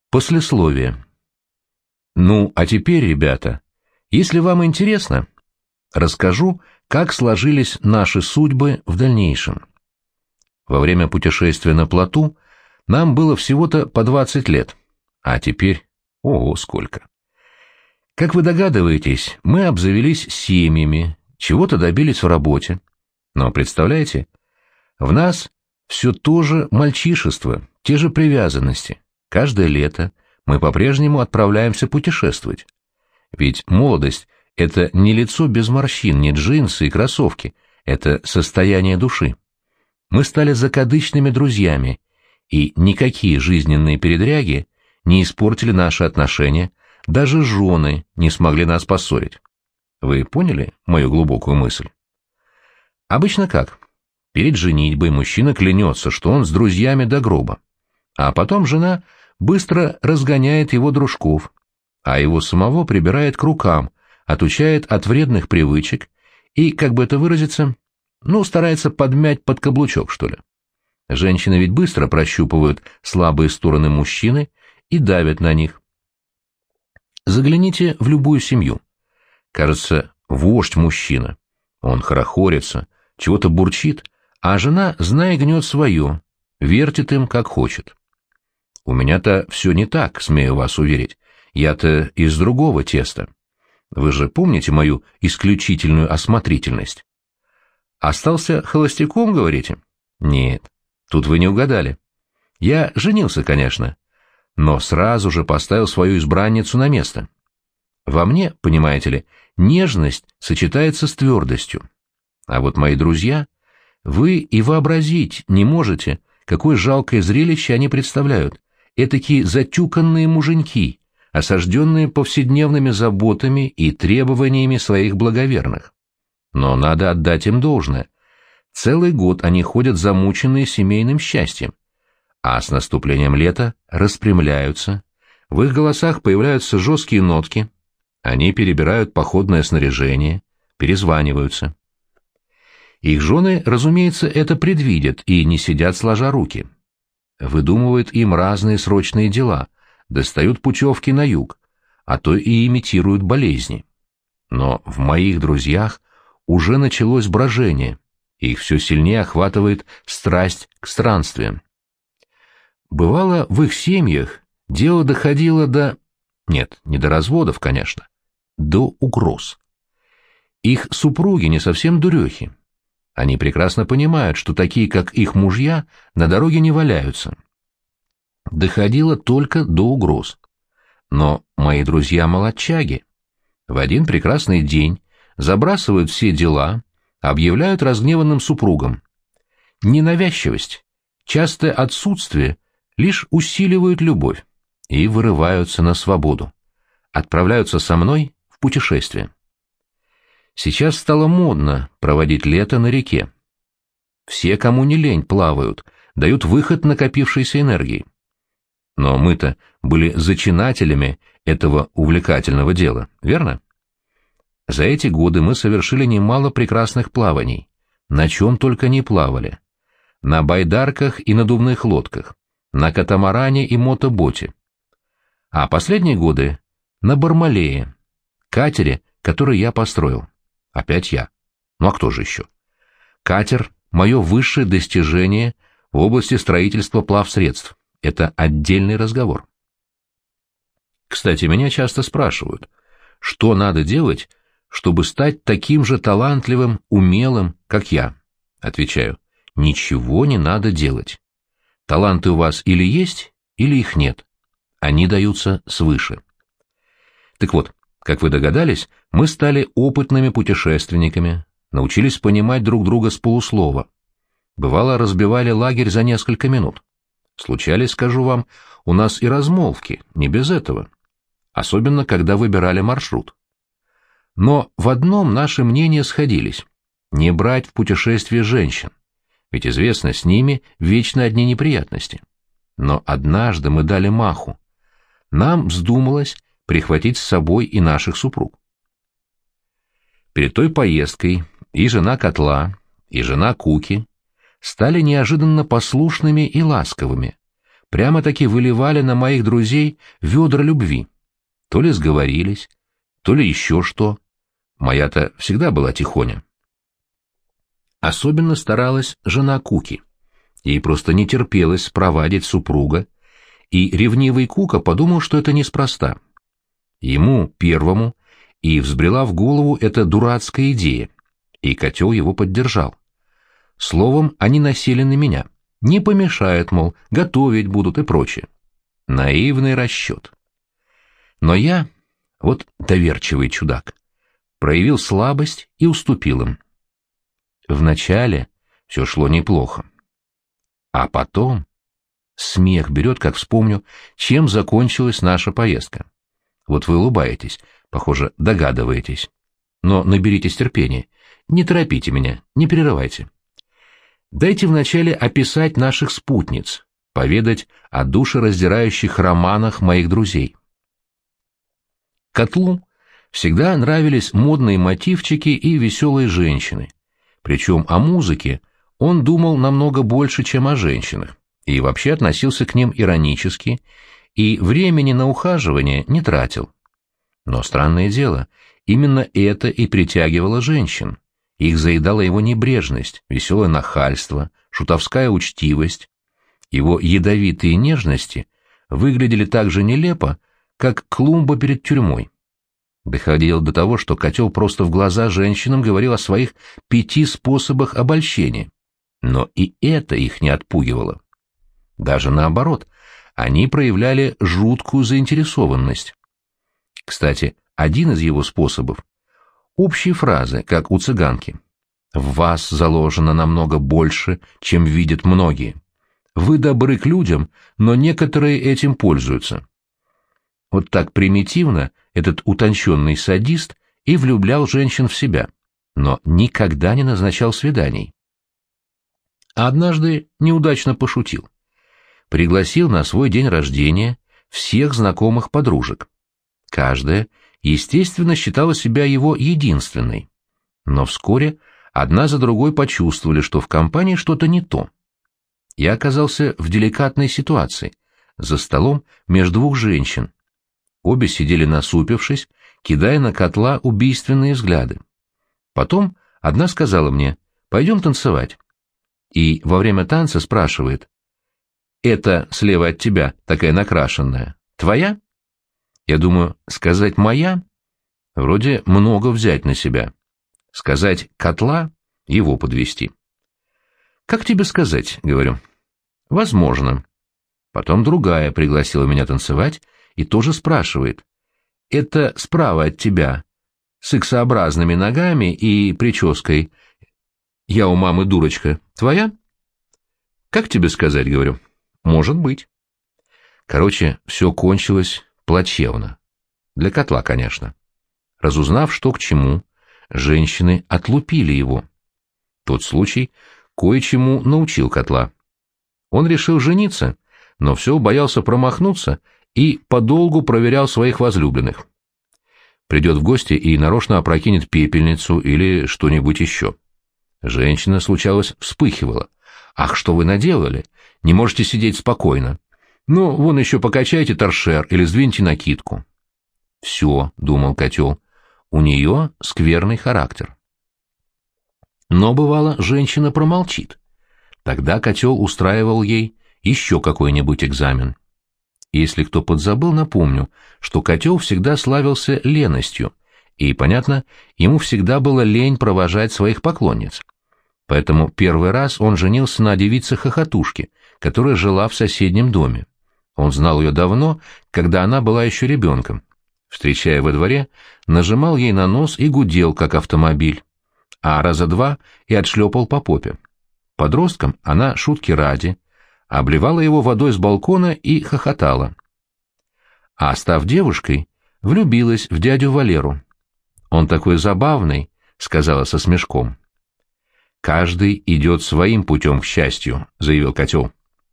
Послесловие. Ну, а теперь, ребята, если вам интересно, расскажу, как сложились наши судьбы в дальнейшем. Во время путешествия на плоту нам было всего-то по 20 лет, а теперь, ого, сколько. Как вы догадываетесь, мы обзавелись семьями, чего-то добились в работе. Но, представляете, в нас все то же мальчишество, те же привязанности. Каждое лето мы по-прежнему отправляемся путешествовать. Ведь молодость — это не лицо без морщин, не джинсы и кроссовки, это состояние души. Мы стали закадычными друзьями, и никакие жизненные передряги не испортили наши отношения, даже жены не смогли нас поссорить. Вы поняли мою глубокую мысль? Обычно как? Перед женитьбой мужчина клянется, что он с друзьями до гроба, а потом жена быстро разгоняет его дружков, а его самого прибирает к рукам, отучает от вредных привычек и, как бы это выразиться, старается подмять под каблучок, что ли. Женщины ведь быстро прощупывают слабые стороны мужчины и давят на них. Загляните в любую семью. Кажется, вождь мужчина. Он хорохорится, чего-то бурчит, а жена, знай, гнет свое, вертит им, как хочет. У меня-то все не так, смею вас уверить. Я-то из другого теста. Вы же помните мою исключительную осмотрительность? Остался холостяком, говорите? Нет, тут вы не угадали. Я женился, конечно, но сразу же поставил свою избранницу на место. Во мне, понимаете ли, нежность сочетается с твердостью. А вот мои друзья, вы и вообразить не можете, какое жалкое зрелище они представляют. Этакие затюканные муженьки, осажденные повседневными заботами и требованиями своих благоверных. Но надо отдать им должное. Целый год они ходят замученные семейным счастьем, а с наступлением лета распрямляются, в их голосах появляются жесткие нотки, они перебирают походное снаряжение, перезваниваются. Их жены, разумеется, это предвидят и не сидят сложа руки. Выдумывают им разные срочные дела, достают путевки на юг, а то и имитируют болезни. Но в моих друзьях уже началось брожение, их все сильнее охватывает страсть к странствиям. Бывало, в их семьях дело доходило до... Нет, не до разводов, конечно, до угроз. Их супруги не совсем дурехи. Они прекрасно понимают, что такие, как их мужья, на дороге не валяются. Доходило только до угроз. Но мои друзья-молодчаги в один прекрасный день забрасывают все дела, объявляют разгневанным супругам. Ненавязчивость, частое отсутствие лишь усиливают любовь и вырываются на свободу. Отправляются со мной в путешествие. Сейчас стало модно проводить лето на реке. Все, кому не лень, плавают, дают выход накопившейся энергии. Но мы-то были зачинателями этого увлекательного дела, верно? За эти годы мы совершили немало прекрасных плаваний, на чем только не плавали. На байдарках и надувных лодках, на катамаране и мотоботе. А последние годы на Бармалее, катере, который я построил. Опять я. Ну а кто же еще? Катер — мое высшее достижение в области строительства плавсредств. Это отдельный разговор. Кстати, меня часто спрашивают, что надо делать, чтобы стать таким же талантливым, умелым, как я? Отвечаю, ничего не надо делать. Таланты у вас или есть, или их нет. Они даются свыше. Так вот, как вы догадались, мы стали опытными путешественниками, научились понимать друг друга с полуслова. Бывало, разбивали лагерь за несколько минут. Случались, скажу вам, у нас и размолвки, не без этого. Особенно, когда выбирали маршрут. Но в одном наши мнения сходились — не брать в путешествие женщин, ведь известно, с ними вечно одни неприятности. Но однажды мы дали маху. Нам вздумалось прихватить с собой и наших супруг. Перед той поездкой и жена Котла, и жена Куки стали неожиданно послушными и ласковыми, прямо-таки выливали на моих друзей ведра любви. То ли сговорились, то ли еще что. Моя-то всегда была тихоня. Особенно старалась жена Куки. Ей просто не терпелось спровадить супруга, и ревнивый Кука подумал, что это неспроста. Ему, первому, и взбрела в голову эта дурацкая идея, и котел его поддержал. Словом, они насели на меня. Не помешает, мол, готовить будут и прочее. Наивный расчет. Но я, вот доверчивый чудак, проявил слабость и уступил им. Вначале все шло неплохо. А потом смех берет, как вспомню, чем закончилась наша поездка. Вот вы улыбаетесь, похоже, догадываетесь. Но наберитесь терпения, не торопите меня, не прерывайте. Дайте вначале описать наших спутниц, поведать о душераздирающих романах моих друзей. Котлу всегда нравились модные мотивчики и веселые женщины, причем о музыке он думал намного больше, чем о женщинах, и вообще относился к ним иронически, и времени на ухаживание не тратил. Но странное дело, именно это и притягивало женщин. Их заедала его небрежность, веселое нахальство, шутовская учтивость. Его ядовитые нежности выглядели так же нелепо, как клумба перед тюрьмой. Доходило до того, что котел просто в глаза женщинам говорил о своих 5 способах обольщения. Но и это их не отпугивало. Даже наоборот, они проявляли жуткую заинтересованность. Кстати, один из его способов — общие фразы, как у цыганки. «В вас заложено намного больше, чем видят многие. Вы добры к людям, но некоторые этим пользуются». Вот так примитивно этот утонченный садист и влюблял женщин в себя, но никогда не назначал свиданий. А однажды неудачно пошутил. Пригласил на свой день рождения всех знакомых подружек. Каждая, естественно, считала себя его единственной. Но вскоре одна за другой почувствовали, что в компании что-то не то. Я оказался в деликатной ситуации, за столом между 2 женщин. Обе сидели насупившись, кидая на котла убийственные взгляды. Потом одна сказала мне: «Пойдем танцевать». И во время танца спрашивает: «Это слева от тебя, такая накрашенная, твоя?» Я думаю, сказать «моя» вроде много взять на себя. Сказать «котла» — его подвести. «Как тебе сказать?» — говорю. «Возможно». Потом другая пригласила меня танцевать и тоже спрашивает: «Это справа от тебя, с иксообразными ногами и прической. Я у мамы дурочка. Твоя?» «Как тебе сказать?» — говорю. «Может быть». Короче, все кончилось плачевно. Для котла, конечно. Разузнав, что к чему, женщины отлупили его. Тот случай кое-чему научил котла. Он решил жениться, но все боялся промахнуться и подолгу проверял своих возлюбленных. Придет в гости и нарочно опрокинет пепельницу или что-нибудь еще. Женщина, случалось, вспыхивала. «Ах, что вы наделали? Не можете сидеть спокойно. Ну, вон еще покачайте торшер или сдвиньте накидку». «Все», — думал котел, — «у нее скверный характер». Но, бывало, женщина промолчит. Тогда котел устраивал ей еще какой-нибудь экзамен. Если кто подзабыл, напомню, что котел всегда славился леностью, и, понятно, ему всегда было лень провожать своих поклонниц. Поэтому первый раз он женился на девице-хохотушке, которая жила в соседнем доме. Он знал ее давно, когда она была еще ребенком. Встречая во дворе, нажимал ей на нос и гудел, как автомобиль, а раза 2 и отшлепал по попе. Подростком она, шутки ради, обливала его водой с балкона и хохотала. А, став девушкой, влюбилась в дядю Валеру. «Он такой забавный», — сказала со смешком. «Каждый идет своим путем к счастью», — заявил котел.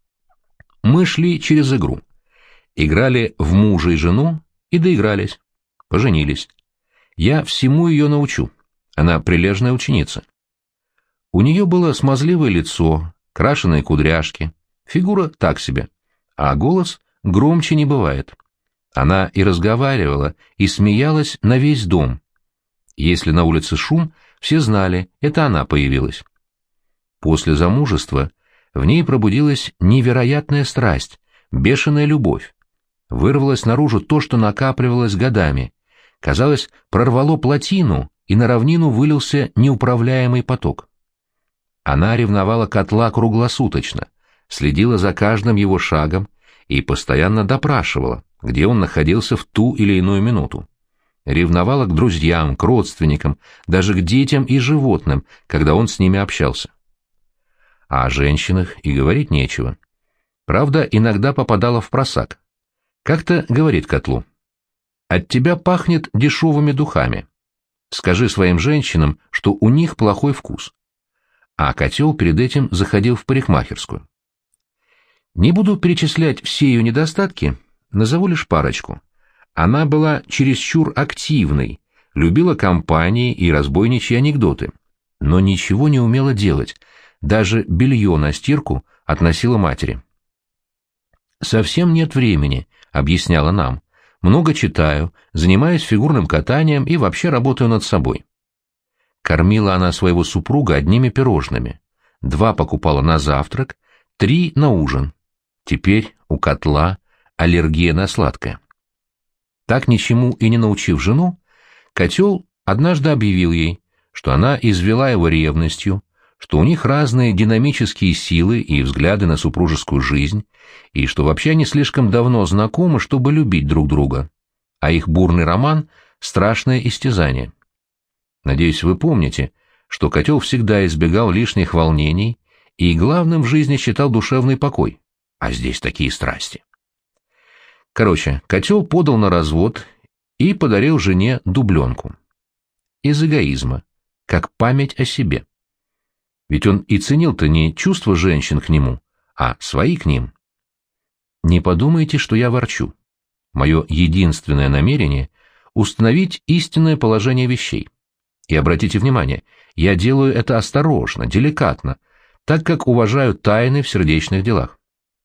Мы шли через игру. Играли в мужа и жену и доигрались. Поженились. Я всему ее научу. Она прилежная ученица. У нее было смазливое лицо, крашеные кудряшки, фигура так себе. а голос громче не бывает. Она и разговаривала, и смеялась на весь дом. Если на улице шум, все знали, это она появилась. После замужества в ней пробудилась невероятная страсть, бешеная любовь. Вырвалось наружу то, что накапливалось годами. Казалось, прорвало плотину, и на равнину вылился неуправляемый поток. Она ревновала Котла круглосуточно, следила за каждым его шагом и постоянно допрашивала, где он находился в ту или иную минуту. Ревновала к друзьям, к родственникам, даже к детям и животным, когда он с ними общался. А о женщинах и говорить нечего. Правда, иногда попадала в просак. Как-то говорит Котлу: «От тебя пахнет дешевыми духами. Скажи своим женщинам, что у них плохой вкус». А Котел перед этим заходил в парикмахерскую. Не буду перечислять все ее недостатки, назову лишь парочку. Она была чересчур активной, любила компании и разбойничьи анекдоты, но ничего не умела делать, даже белье на стирку относила матери. «Совсем нет времени», — объясняла нам. «Много читаю, занимаюсь фигурным катанием и вообще работаю над собой». Кормила она своего супруга одними пирожными. 2 покупала на завтрак, 3 на ужин. Теперь у Котла аллергия на сладкое. Так ничему и не научив жену, Котел однажды объявил ей, что она извела его ревностью, что у них разные динамические силы и взгляды на супружескую жизнь, и что вообще они слишком давно знакомы, чтобы любить друг друга, а их бурный роман — страшное истязание. Надеюсь, вы помните, что Котел всегда избегал лишних волнений и главным в жизни считал душевный покой, а здесь такие страсти. Короче, Котел подал на развод и подарил жене дубленку. Из эгоизма, как память о себе. Ведь он и ценил-то не чувства женщин к нему, а свои к ним. Не подумайте, что я ворчу. Мое единственное намерение — установить истинное положение вещей. И обратите внимание, я делаю это осторожно, деликатно, так как уважаю тайны в сердечных делах.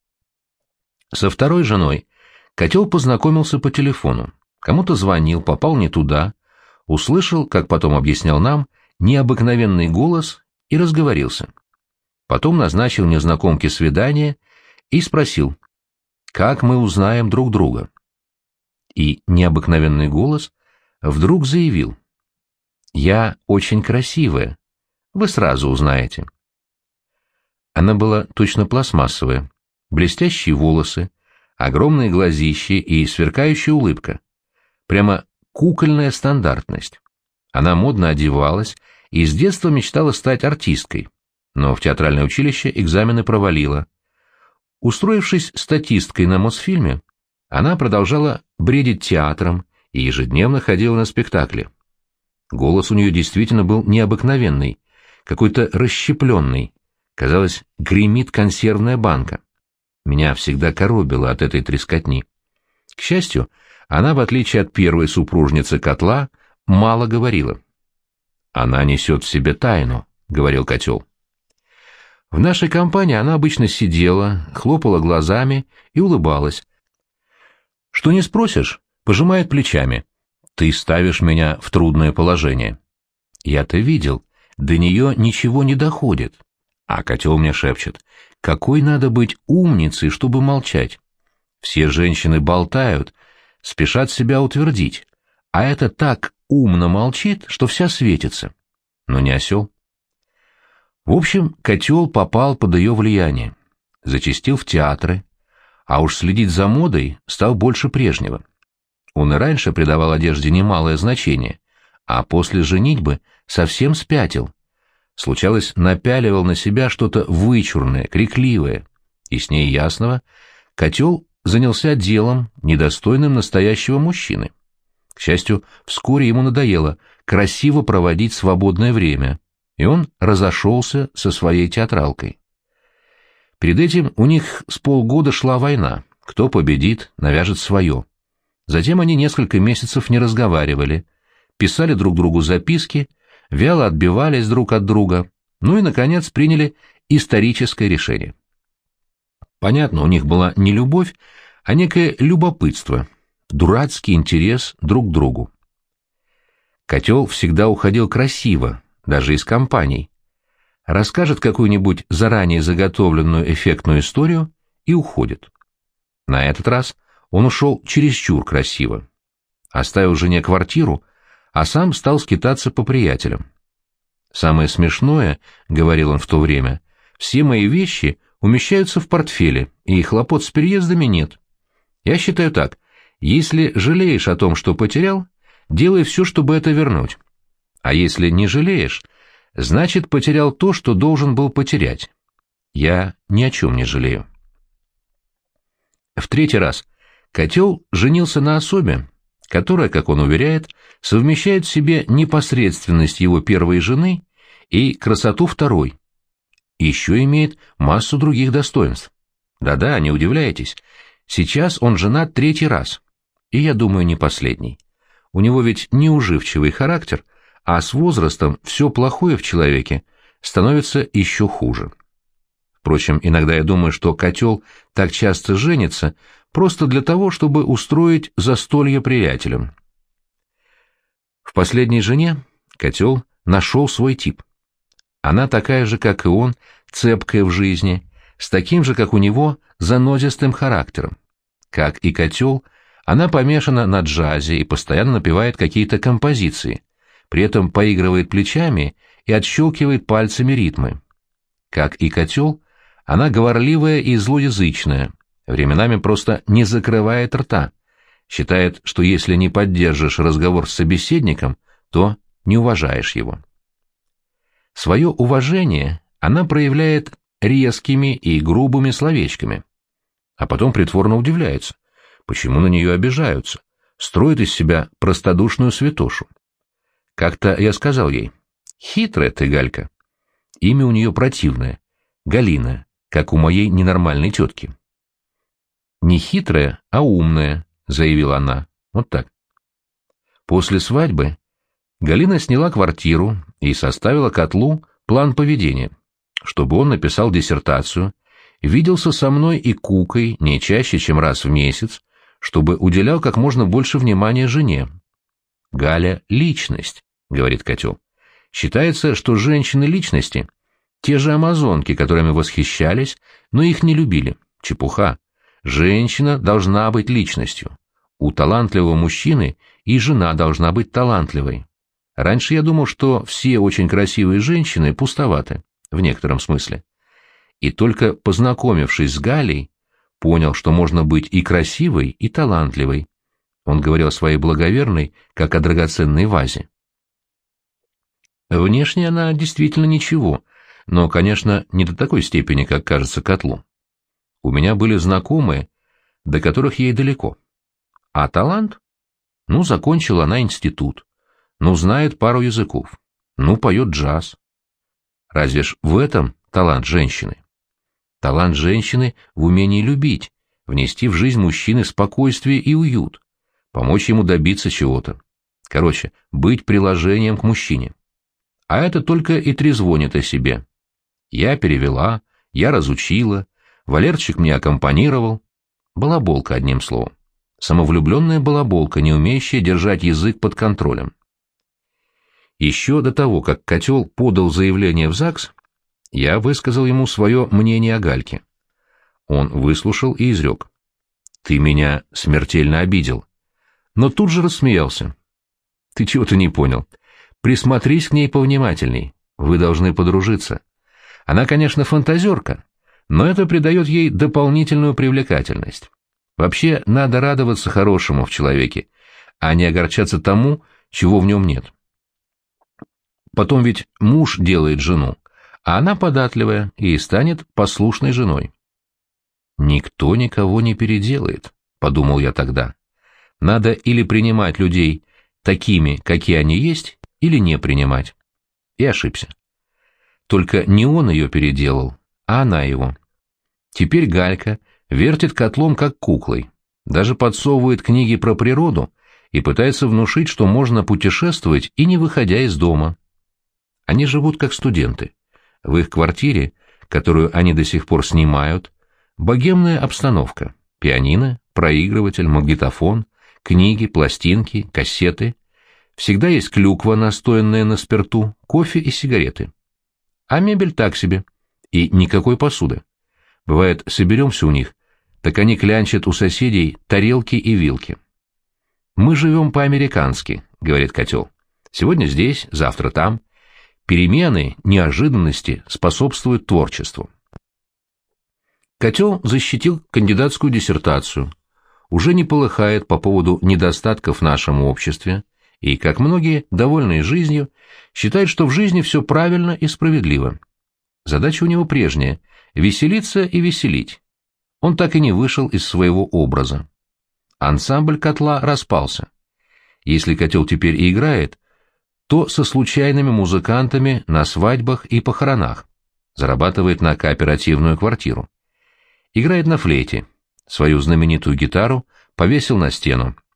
Со второй женой Котел познакомился по телефону, кому-то звонил, попал не туда, услышал, как потом объяснял нам, необыкновенный голос и разговорился. Потом назначил незнакомке свидание и спросил, как мы узнаем друг друга. И необыкновенный голос вдруг заявил: «Я очень красивая, вы сразу узнаете». Она была точно пластмассовая, блестящие волосы, огромные глазищи и сверкающая улыбка. Прямо кукольная стандартность. Она модно одевалась и с детства мечтала стать артисткой, но в театральное училище экзамены провалила. Устроившись статисткой на Мосфильме, она продолжала бредить театром и ежедневно ходила на спектакли. Голос у нее действительно был необыкновенный, какой-то расщепленный. Казалось, гремит консервная банка. Меня всегда коробило от этой трескотни. К счастью, она, в отличие от первой супружницы Котла, мало говорила. «Она несет в себе тайну», — говорил Котел. В нашей компании она обычно сидела, хлопала глазами и улыбалась. Что не спросишь, пожимает плечами. «Ты ставишь меня в трудное положение». Я-то видел, до нее ничего не доходит. А Котел мне шепчет: «Какой надо быть умницей, чтобы молчать? Все женщины болтают, спешат себя утвердить, а это так умно молчит, что вся светится». Но не осел. В общем, Котел попал под ее влияние, зачастил в театры, а уж следить за модой стал больше прежнего. Он и раньше придавал одежде немалое значение, а после женитьбы совсем спятил. Случалось, напяливал на себя что-то вычурное, крикливое, и с ней ясного Котел занялся делом, недостойным настоящего мужчины. К счастью, вскоре ему надоело красиво проводить свободное время, и он разошелся со своей театралкой. Перед этим у них с полгода шла война, кто победит, навяжет свое. Затем они несколько месяцев не разговаривали, писали друг другу записки, вяло отбивались друг от друга, ну и, наконец, приняли историческое решение. Понятно, у них была не любовь, а некое любопытство, дурацкий интерес друг к другу. Котел всегда уходил красиво, даже из компаний. Расскажет какую-нибудь заранее заготовленную эффектную историю и уходит. На этот раз он ушел чересчур красиво. Оставил жене квартиру, а сам стал скитаться по приятелям. «Самое смешное, — говорил он в то время, — все мои вещи умещаются в портфеле, и хлопот с переездами нет. Я считаю так: если жалеешь о том, что потерял, делай все, чтобы это вернуть. А если не жалеешь, значит, потерял то, что должен был потерять. Я ни о чем не жалею». В третий раз Котел женился на особе, которая, как он уверяет, совмещает в себе непосредственность его первой жены и красоту второй. Еще имеет массу других достоинств. Да-да, не удивляйтесь, сейчас он женат третий раз, и, я думаю, не последний. У него ведь неуживчивый характер, а с возрастом все плохое в человеке становится еще хуже. Впрочем, иногда я думаю, что Котел так часто женится просто для того, чтобы устроить застолье приятелям. В последней жене Котел нашел свой тип. Она такая же, как и он, цепкая в жизни, с таким же, как у него, занозистым характером. Как и Котел, она помешана на джазе и постоянно напевает какие-то композиции, при этом поигрывает плечами и отщелкивает пальцами ритмы. Как и Котел, она говорливая и злоязычная, временами просто не закрывает рта, считает, что если не поддержишь разговор с собеседником, то не уважаешь его. Свое уважение она проявляет резкими и грубыми словечками, а потом притворно удивляется, почему на нее обижаются, строит из себя простодушную святошу. Как-то я сказал ей: «Хитрая ты, Галька». Имя у нее противное — Галина, как у моей ненормальной тетки. «Не хитрая, а умная», — заявила она. Вот так. После свадьбы Галина сняла квартиру и составила Котлу план поведения, чтобы он написал диссертацию, виделся со мной и Кукой не чаще, чем раз в месяц, чтобы уделял как можно больше внимания жене. «Галя — личность», — говорит Котел. «Считается, что женщины-личности — те же амазонки, которыми восхищались, но их не любили. Чепуха. Женщина должна быть личностью. У талантливого мужчины и жена должна быть талантливой. Раньше я думал, что все очень красивые женщины пустоваты, в некотором смысле. И только познакомившись с Галей, понял, что можно быть и красивой, и талантливой». Он говорил о своей благоверной, как о драгоценной вазе. Внешне она действительно ничего, но, конечно, не до такой степени, как кажется Котлу. У меня были знакомые, до которых ей далеко. А талант? Ну, закончила она институт. Ну, знает пару языков. Ну, поет джаз. Разве ж в этом талант женщины? Талант женщины в умении любить, внести в жизнь мужчины спокойствие и уют, помочь ему добиться чего-то. Короче, быть приложением к мужчине. А это только и трезвонит о себе. Я перевела, я разучила, Валерчик мне аккомпанировал. Балаболка, одним словом. Самовлюбленная балаболка, не умеющая держать язык под контролем. Еще до того, как Котел подал заявление в ЗАГС, я высказал ему свое мнение о Гальке. Он выслушал и изрек: «Ты меня смертельно обидел». Но тут же рассмеялся. «Ты чего-то не понял. Присмотрись к ней повнимательней. Вы должны подружиться. Она, конечно, фантазерка, но это придает ей дополнительную привлекательность. Вообще, надо радоваться хорошему в человеке, а не огорчаться тому, чего в нем нет. Потом ведь муж делает жену, а она податливая и станет послушной женой». «Никто никого не переделает», — подумал я тогда. «Надо или принимать людей такими, какие они есть, или не принимать». И ошибся. Только не он ее переделал, а она его. Теперь Галька вертит котлом как куклой, даже подсовывает книги про природу и пытается внушить, что можно путешествовать и не выходя из дома. Они живут как студенты. В их квартире, которую они до сих пор снимают, Богемная обстановка. Пианино, проигрыватель, магнитофон, книги, пластинки, кассеты. Всегда есть клюква, настоянная на спирту, кофе и сигареты. А мебель так себе. И никакой посуды. Бывает, соберемся у них, так они клянчат у соседей тарелки и вилки. «Мы живем по-американски», — говорит котел. «Сегодня здесь, завтра там. Перемены, неожиданности способствуют творчеству». Котел защитил кандидатскую диссертацию, уже не полыхает по поводу недостатков в нашем обществе и, как многие, довольные жизнью, считает, что в жизни все правильно и справедливо. Задача у него прежняя — веселиться и веселить. Он так и не вышел из своего образа. Ансамбль котла распался. Если котел теперь и играет, то со случайными музыкантами на свадьбах и похоронах, зарабатывает на кооперативную квартиру. Играет на флейте, свою знаменитую гитару повесил на стену.